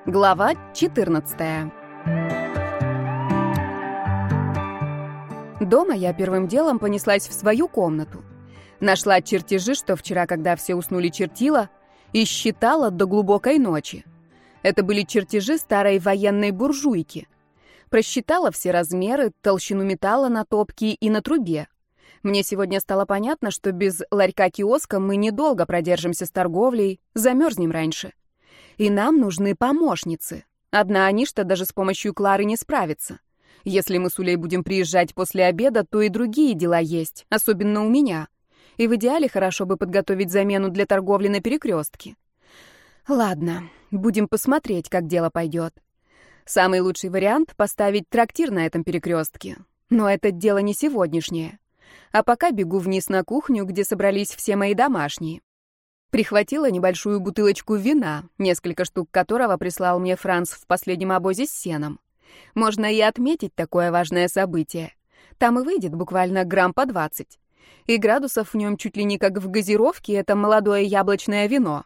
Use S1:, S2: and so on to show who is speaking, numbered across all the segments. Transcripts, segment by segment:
S1: Глава 14. Дома я первым делом понеслась в свою комнату. Нашла чертежи, что вчера, когда все уснули, чертила, и считала до глубокой ночи. Это были чертежи старой военной буржуйки. Просчитала все размеры, толщину металла на топке и на трубе. Мне сегодня стало понятно, что без ларька-киоска мы недолго продержимся с торговлей, замерзнем раньше. И нам нужны помощницы. Одна Аништа даже с помощью Клары не справится. Если мы с Улей будем приезжать после обеда, то и другие дела есть, особенно у меня. И в идеале хорошо бы подготовить замену для торговли на перекрестке. Ладно, будем посмотреть, как дело пойдет. Самый лучший вариант — поставить трактир на этом перекрестке. Но это дело не сегодняшнее. А пока бегу вниз на кухню, где собрались все мои домашние. Прихватила небольшую бутылочку вина, несколько штук которого прислал мне Франц в последнем обозе с сеном. Можно и отметить такое важное событие. Там и выйдет буквально грамм по 20. И градусов в нем чуть ли не как в газировке, это молодое яблочное вино.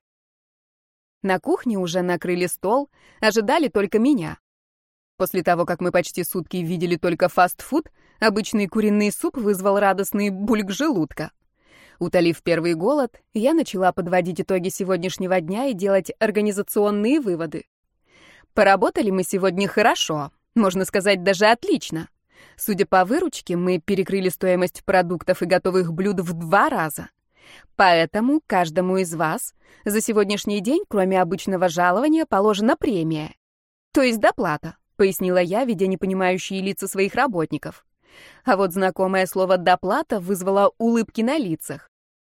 S1: На кухне уже накрыли стол, ожидали только меня. После того, как мы почти сутки видели только фастфуд, обычный куриный суп вызвал радостный бульк желудка. Утолив первый голод, я начала подводить итоги сегодняшнего дня и делать организационные выводы. Поработали мы сегодня хорошо, можно сказать, даже отлично. Судя по выручке, мы перекрыли стоимость продуктов и готовых блюд в 2 раза. Поэтому каждому из вас за сегодняшний день, кроме обычного жалования, положена премия. То есть доплата, пояснила я, видя непонимающие лица своих работников. А вот знакомое слово «доплата» вызвало улыбки на лицах.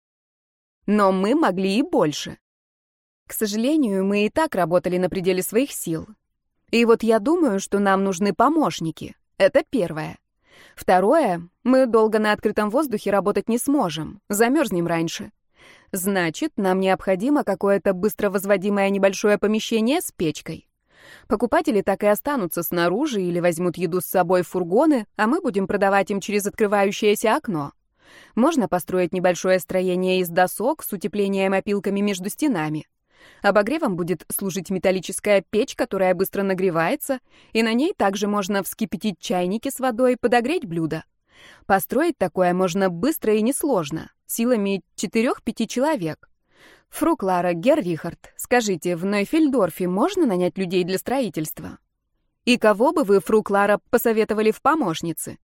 S1: Но мы могли и больше. К сожалению, мы и так работали на пределе своих сил. И вот я думаю, что нам нужны помощники. Это первое. Второе, мы долго на открытом воздухе работать не сможем, замерзнем раньше. Значит, нам необходимо какое-то быстро возводимое небольшое помещение с печкой. Покупатели так и останутся снаружи или возьмут еду с собой в фургоны, а мы будем продавать им через открывающееся окно. Можно построить небольшое строение из досок с утеплением опилками между стенами. Обогревом будет служить металлическая печь, которая быстро нагревается, и на ней также можно вскипятить чайники с водой, подогреть блюда. Построить такое можно быстро и несложно, силами 4-5 человек. Фру Клара, Герр Рихард, скажите, в Нойфельдорфе можно нанять людей для строительства? И кого бы вы, Фру Клара, посоветовали в помощницы?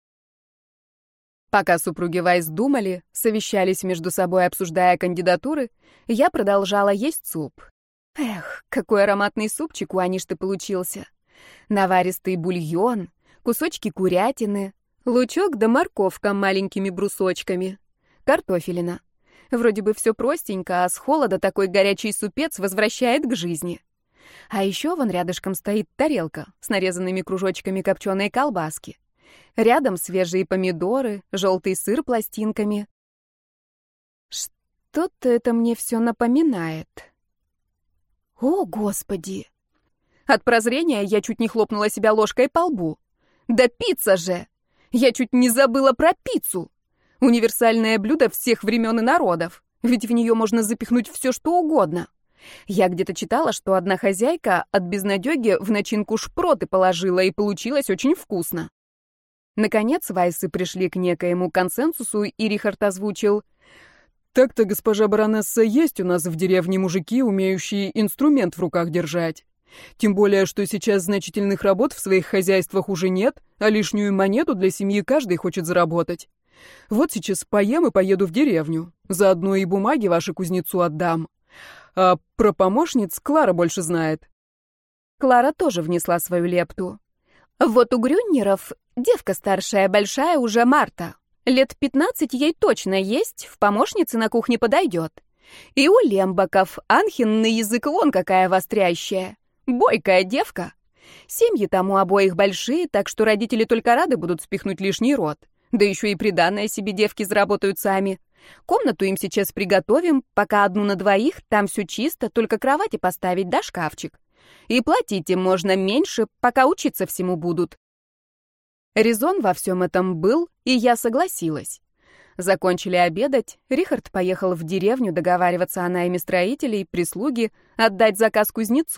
S1: Пока супруги Вайс думали, совещались между собой, обсуждая кандидатуры, я продолжала есть суп. Эх, какой ароматный супчик у Аништы получился. Наваристый бульон, кусочки курятины, лучок да морковка маленькими брусочками, картофелина. Вроде бы все простенько, а с холода такой горячий супец возвращает к жизни. А еще вон рядышком стоит тарелка с нарезанными кружочками копченой колбаски. Рядом свежие помидоры, желтый сыр пластинками. Что-то это мне все напоминает. О, Господи! От прозрения я чуть не хлопнула себя ложкой по лбу. Да пицца же! Я чуть не забыла про пиццу! Универсальное блюдо всех времен и народов, ведь в нее можно запихнуть все, что угодно. Я где-то читала, что одна хозяйка от безнадеги в начинку шпроты положила, и получилось очень вкусно. Наконец Вайсы пришли к некоему консенсусу, и Рихард озвучил: «Так-то, госпожа баронесса, есть у нас в деревне мужики, умеющие инструмент в руках держать. Тем более, что сейчас значительных работ в своих хозяйствах уже нет, а лишнюю монету для семьи каждый хочет заработать. Вот сейчас поем и поеду в деревню. Заодно и бумаги ваши кузнецу отдам. А про помощниц Клара больше знает». Клара тоже внесла свою лепту. «Вот у Грюннеров девка старшая, большая уже Марта. Лет 15 ей точно есть, в помощнице на кухне подойдет. И у Лембаков Анхин на язык вон какая вострящая. Бойкая девка. Семьи там у обоих большие, так что родители только рады будут спихнуть лишний род. Да еще и приданое себе девки заработают сами. Комнату им сейчас приготовим, пока одну на двоих, там все чисто, только кровати поставить да шкафчик. И платить им можно меньше, пока учиться всему будут». Резон во всем этом был, и я согласилась. Закончили обедать, Рихард поехал в деревню договариваться о найме строителей, прислуги, отдать заказ кузнецу.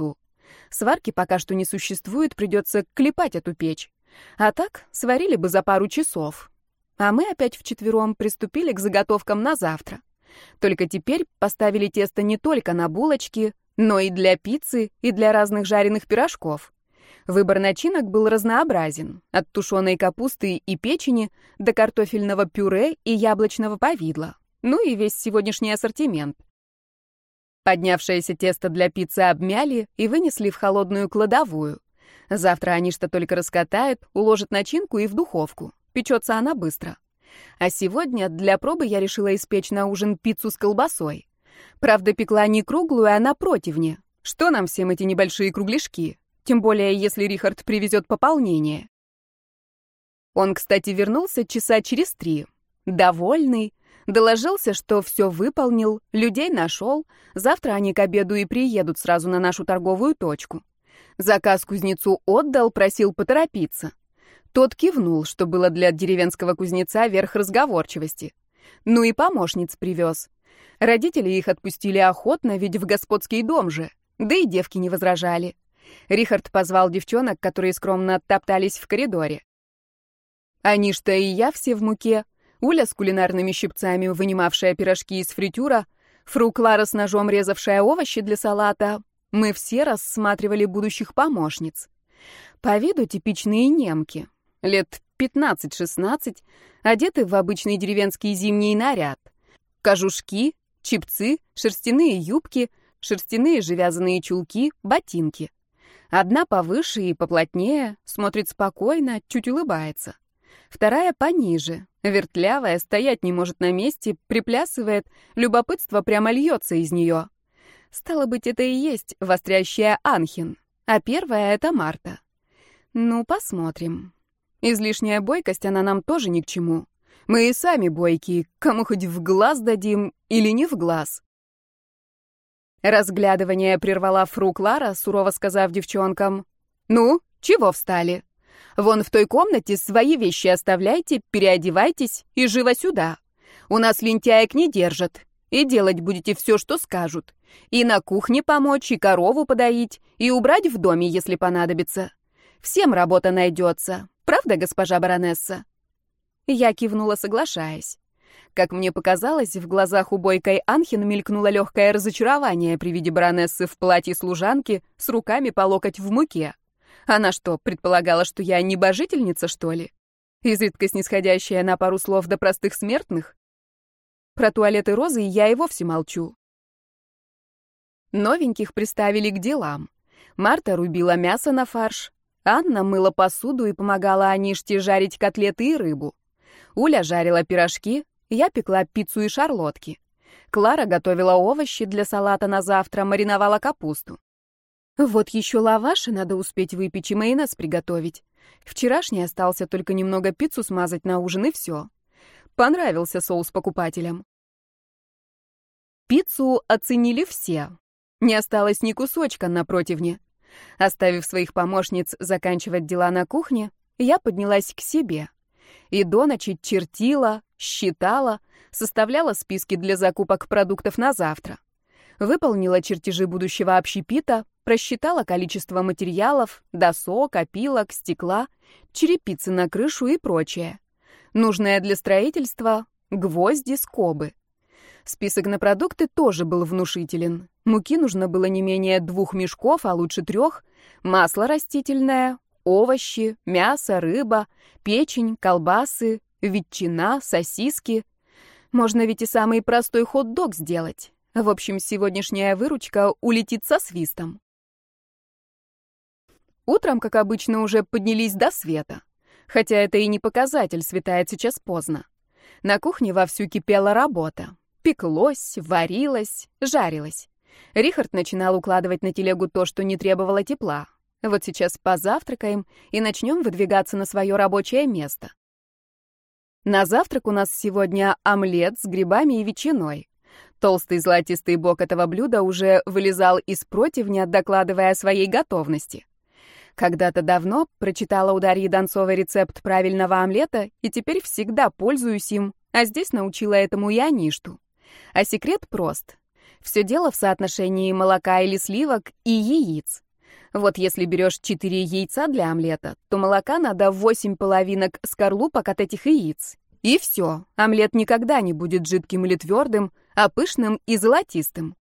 S1: Сварки пока что не существует, придется клепать эту печь. А так, сварили бы за пару часов. А мы опять вчетвером приступили к заготовкам на завтра. Только теперь поставили тесто не только на булочки, но и для пиццы, и для разных жареных пирожков. Выбор начинок был разнообразен, от тушеной капусты и печени до картофельного пюре и яблочного повидла. Ну и весь сегодняшний ассортимент. Поднявшееся тесто для пиццы обмяли и вынесли в холодную кладовую. Завтра Аништа только раскатает, уложит начинку и в духовку. Печется она быстро. А сегодня для пробы я решила испечь на ужин пиццу с колбасой. Правда, пекла не круглую, а на противне. Что нам всем эти небольшие кругляшки? Тем более, если Рихард привезет пополнение. Он, кстати, вернулся часа через 3. Довольный. Доложился, что все выполнил, людей нашел. Завтра они к обеду и приедут сразу на нашу торговую точку. Заказ кузнецу отдал, просил поторопиться. Тот кивнул, что было для деревенского кузнеца верх разговорчивости. Ну и помощниц привез. Родители их отпустили охотно, ведь в господский дом же. Да и девки не возражали. Рихард позвал девчонок, которые скромно оттоптались в коридоре. Они-то и я все в муке. Уля с кулинарными щипцами, вынимавшая пирожки из фритюра, фру Клара с ножом, резавшая овощи для салата. Мы все рассматривали будущих помощниц. По виду типичные немки. Лет 15-16, одеты в обычный деревенский зимний наряд. Кожушки, чепцы, шерстяные юбки, шерстяные же вязаные чулки, ботинки. Одна повыше и поплотнее, смотрит спокойно, чуть улыбается. Вторая пониже, вертлявая, стоять не может на месте, приплясывает, любопытство прямо льется из нее. Стало быть, это и есть вострящая Анхин, а первая — это Марта. Ну, посмотрим. Излишняя бойкость, она нам тоже ни к чему. Мы и сами бойкие, кому хоть в глаз дадим или не в глаз. Разглядывание прервала фру Клара, сурово сказав девчонкам: «Ну, чего встали? Вон в той комнате свои вещи оставляйте, переодевайтесь и живо сюда. У нас лентяек не держат, и делать будете все, что скажут. И на кухне помочь, и корову подоить, и убрать в доме, если понадобится. Всем работа найдется. Правда, госпожа баронесса?» Я кивнула, соглашаясь. Как мне показалось, в глазах у бойкой Анхин мелькнуло легкое разочарование при виде баронессы в платье служанки с руками по локоть в муке. Она что, предполагала, что я небожительница, что ли? Изредка снисходящая на пару слов до простых смертных? Про туалеты Розы я и вовсе молчу. Новеньких приставили к делам. Марта рубила мясо на фарш, Анна мыла посуду и помогала Аниште жарить котлеты и рыбу. Уля жарила пирожки, я пекла пиццу и шарлотки. Клара готовила овощи для салата на завтра, мариновала капусту. Вот еще лаваши надо успеть выпечь и майонез приготовить. Вчерашний остался, только немного пиццу смазать на ужин, и все. Понравился соус покупателям. Пиццу оценили все. Не осталось ни кусочка на противне. Оставив своих помощниц заканчивать дела на кухне, я поднялась к себе. И до ночи чертила, считала, составляла списки для закупок продуктов на завтра. Выполнила чертежи будущего общепита, просчитала количество материалов, досок, опилок, стекла, черепицы на крышу и прочее. Нужное для строительства — гвозди, скобы. Список на продукты тоже был внушителен. Муки нужно было не менее 2 мешков, а лучше 3, масло растительное, овощи, мясо, рыба, печень, колбасы, ветчина, сосиски. Можно ведь и самый простой хот-дог сделать. В общем, сегодняшняя выручка улетит со свистом. Утром, как обычно, уже поднялись до света. Хотя это и не показатель, светает сейчас поздно. На кухне вовсю кипела работа. Пеклось, варилось, жарилось. Рихард начинал укладывать на телегу то, что не требовало тепла. Вот сейчас позавтракаем и начнем выдвигаться на свое рабочее место. На завтрак у нас сегодня омлет с грибами и ветчиной. Толстый золотистый бок этого блюда уже вылезал из противня, докладывая о своей готовности. Когда-то давно прочитала у Дарьи Донцовой рецепт правильного омлета и теперь всегда пользуюсь им, а здесь научила этому и Аништу. А секрет прост. Все дело в соотношении молока или сливок и яиц. Вот если берешь 4 яйца для омлета, то молока надо 8 половинок скорлупок от этих яиц. И все, омлет никогда не будет жидким или твердым, а пышным и золотистым.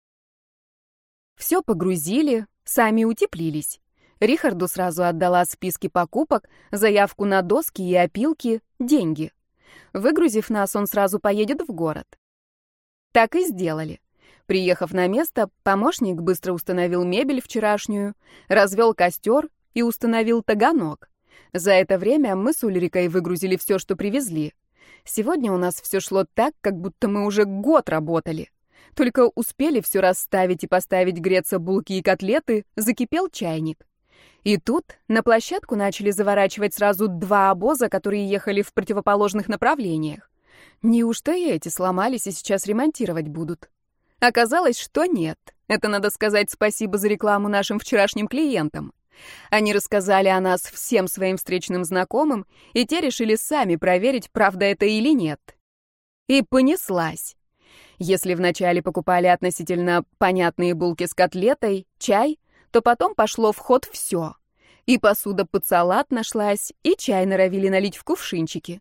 S1: Все погрузили, сами утеплились. Рихарду сразу отдала списки покупок, заявку на доски и опилки, деньги. Выгрузив нас, он сразу поедет в город. Так и сделали. Приехав на место, помощник быстро установил мебель вчерашнюю, развел костер и установил таганок. За это время мы с Ульрикой выгрузили все, что привезли. Сегодня у нас все шло так, как будто мы уже год работали. Только успели все расставить и поставить греться булки и котлеты, закипел чайник. И тут на площадку начали заворачивать сразу 2 обоза, которые ехали в противоположных направлениях. Неужто и эти сломались и сейчас ремонтировать будут? Оказалось, что нет. Это надо сказать спасибо за рекламу нашим вчерашним клиентам. Они рассказали о нас всем своим встречным знакомым, и те решили сами проверить, правда это или нет. И понеслась. Если вначале покупали относительно понятные булки с котлетой, чай, то потом пошло в ход все. И посуда под салат нашлась, и чай норовили налить в кувшинчики.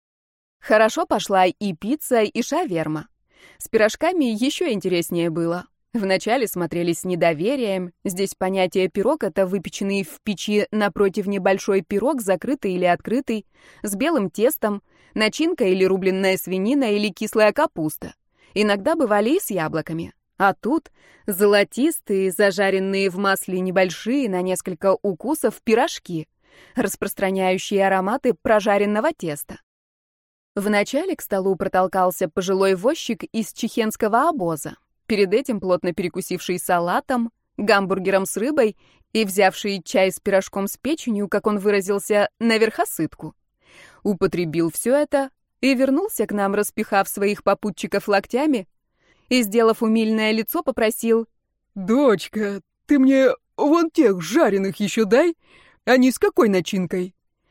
S1: Хорошо пошла и пицца, и шаверма. С пирожками еще интереснее было. Вначале смотрелись с недоверием. Здесь понятие «пирог» — это выпеченный в печи напротив небольшой пирог, закрытый или открытый, с белым тестом, начинка или рубленная свинина, или кислая капуста. Иногда бывали и с яблоками. А тут золотистые, зажаренные в масле небольшие на несколько укусов пирожки, распространяющие ароматы прожаренного теста. Вначале к столу протолкался пожилой возчик из чехенского обоза, перед этим плотно перекусивший салатом, гамбургером с рыбой и взявший чай с пирожком с печенью, как он выразился, на верхосытку. Употребил все это и вернулся к нам, распихав своих попутчиков локтями, и, сделав умильное лицо, попросил: «Дочка, ты мне вон тех жареных еще дай, они с какой начинкой?»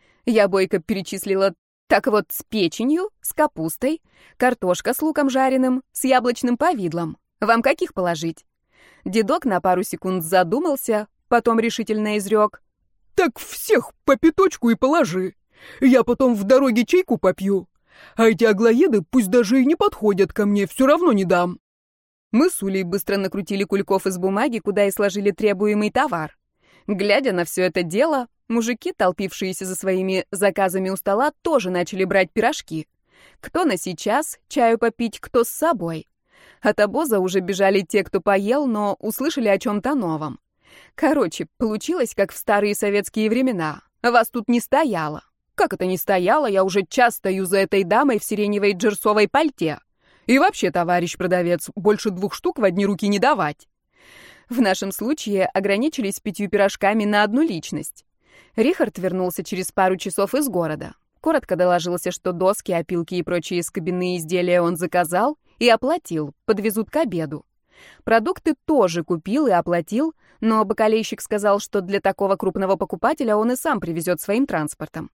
S1: Я бойко перечислила: так вот, с печенью, с капустой, картошка с луком жареным, с яблочным повидлом. Вам каких положить? Дедок на пару секунд задумался, потом решительно изрек: «Так всех по пяточку и положи. Я потом в дороге чайку попью. А эти аглоеды пусть даже и не подходят ко мне, все равно не дам». Мы с Улей быстро накрутили кульков из бумаги, куда и сложили требуемый товар. Глядя на все это дело, мужики, толпившиеся за своими заказами у стола, тоже начали брать пирожки. Кто на сейчас, чаю попить, кто с собой. От обоза уже бежали те, кто поел, но услышали о чем-то новом. Короче, получилось, как в старые советские времена. Вас тут не стояло. Как это не стояло? Я уже час стою за этой дамой в сиреневой джерсовой пальте. И вообще, товарищ продавец, больше 2 штук в одни руки не давать. В нашем случае ограничились 5 пирожками на одну личность. Рихард вернулся через пару часов из города. Коротко доложился, что доски, опилки и прочие скобяные изделия он заказал и оплатил, подвезут к обеду. Продукты тоже купил и оплатил, но бакалейщик сказал, что для такого крупного покупателя он и сам привезет своим транспортом.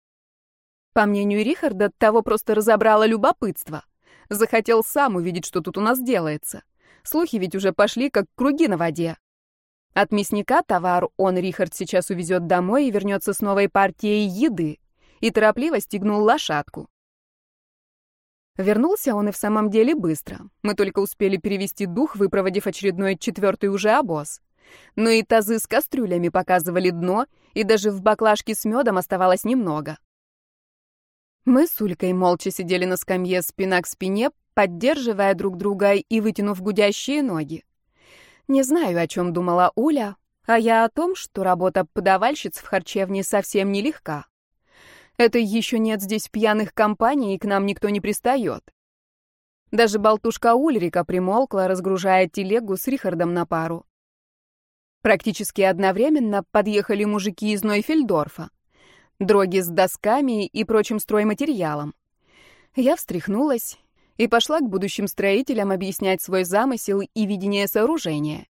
S1: По мнению Рихарда, того просто разобрало любопытство. Захотел сам увидеть, что тут у нас делается. Слухи ведь уже пошли, как круги на воде. От мясника товар он, Рихард, сейчас увезет домой и вернется с новой партией еды. И торопливо стегнул лошадку. Вернулся он и в самом деле быстро. Мы только успели перевести дух, выпроводив очередной 4-й уже обоз. Но и тазы с кастрюлями показывали дно, и даже в баклажке с медом оставалось немного. Мы с Улькой молча сидели на скамье спина к спине, поддерживая друг друга и вытянув гудящие ноги. Не знаю, о чем думала Уля, а я о том, что работа подавальщиц в харчевне совсем нелегка. Это еще нет здесь пьяных компаний, и к нам никто не пристает. Даже болтушка Ульрика примолкла, разгружая телегу с Рихардом на пару. Практически одновременно подъехали мужики из Нойфельдорфа. Дроги с досками и прочим стройматериалом. Я встряхнулась и пошла к будущим строителям объяснять свой замысел и видение сооружения.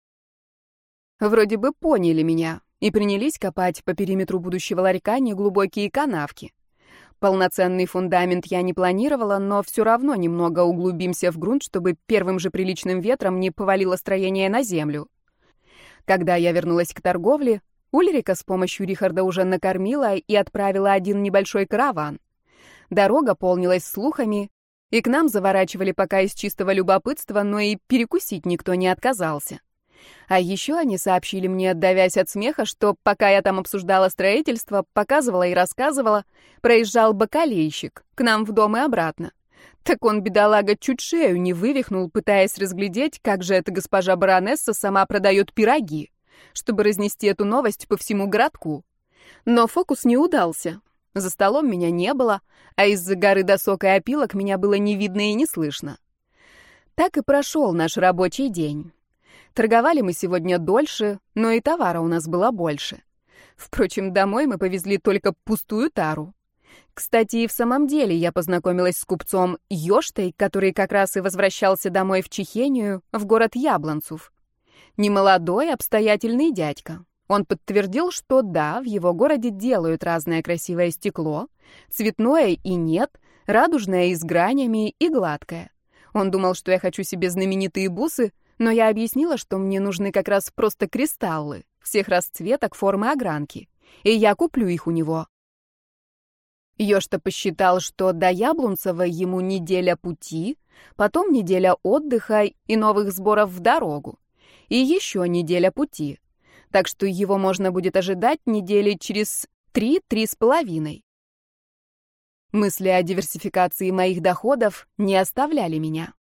S1: Вроде бы поняли меня и принялись копать по периметру будущего ларька неглубокие канавки. Полноценный фундамент я не планировала, но все равно немного углубимся в грунт, чтобы первым же приличным ветром не повалило строение на землю. Когда я вернулась к торговле, Ульрика с помощью Рихарда уже накормила и отправила один небольшой караван. Дорога полнилась слухами, и к нам заворачивали пока из чистого любопытства, но и перекусить никто не отказался. А еще они сообщили мне, давясь от смеха, что пока я там обсуждала строительство, показывала и рассказывала, проезжал бакалейщик к нам в дом и обратно. Так он, бедолага, чуть шею не вывихнул, пытаясь разглядеть, как же эта госпожа баронесса сама продает пироги, чтобы разнести эту новость по всему городку. Но фокус не удался. За столом меня не было, а из-за горы досок и опилок меня было не видно и не слышно. Так и прошел наш рабочий день. Торговали мы сегодня дольше, но и товара у нас было больше. Впрочем, домой мы повезли только пустую тару. Кстати, и в самом деле я познакомилась с купцом Йоштой, который как раз и возвращался домой в Чехению, в город Яблонцов. Немолодой, обстоятельный дядька. Он подтвердил, что да, в его городе делают разное красивое стекло, цветное и нет, радужное и с гранями, и гладкое. Он думал, что я хочу себе знаменитые бусы, но я объяснила, что мне нужны как раз просто кристаллы, всех расцветок, формы, огранки, и я куплю их у него. Йошта посчитал, что до Яблонцева ему неделя пути, потом неделя отдыха и новых сборов в дорогу, и еще неделя пути, так что его можно будет ожидать недели через 3-3,5. Мысли о диверсификации моих доходов не оставляли меня.